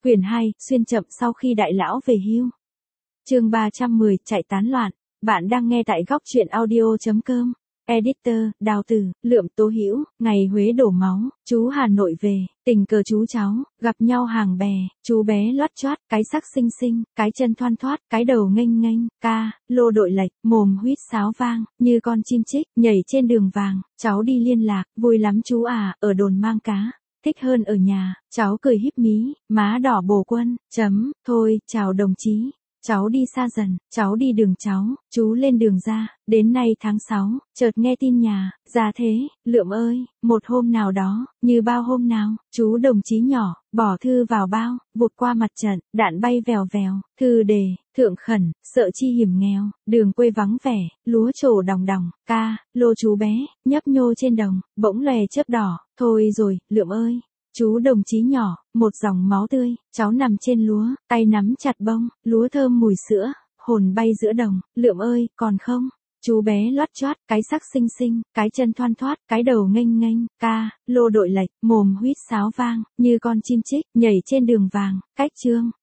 Quyển 2, xuyên chậm sau khi đại lão về hưu. Chương 310, chạy tán loạn. Bạn đang nghe tại góc truyện audio.com. Editor, Đào Tử, Lượm Tố Hữu, ngày Huế đổ máu, chú Hà Nội về, tình cờ chú cháu, gặp nhau hàng bè, chú bé loắt choát, cái sắc xinh xinh, cái chân thoăn thoắt, cái đầu nghênh nghênh, ca, lô đội lệch, mồm huýt sáo vang, như con chim chích, nhảy trên đường vàng, cháu đi liên lạc, vui lắm chú à, ở đồn mang cá. Thích hơn ở nhà, cháu cười híp mí, má đỏ bồ quân, thôi, chào đồng chí. Cháu đi xa dần, cháu đi đường cháu, chú lên đường ra, đến nay tháng 6, chợt nghe tin nhà, ra thế, Lượm ơi, một hôm nào đó, như bao hôm nào, chú đồng chí nhỏ, bỏ thư vào bao, vụt qua mặt trận, đạn bay vèo vèo, thư đề, thượng khẩn, sợ chi hiểm nghèo, đường quê vắng vẻ, lúa trổ đòng đòng, ca, lô chú bé, nhấp nhô trên đồng, bỗng lòe chớp đỏ, thôi rồi, Lượm ơi. Chú đồng chí nhỏ, một dòng máu tươi, cháu nằm trên lúa, tay nắm chặt bông, lúa thơm mùi sữa, hồn bay giữa đồng, Lượm ơi, còn không? Chú bé loắt choát, cái sắc xinh xinh, cái chân thoăn thoắt, cái đầu nghênh nghênh, ca, lô đội lệch, mồm huýt sáo vang, như con chim chích, nhảy trên đường vàng, cách chương.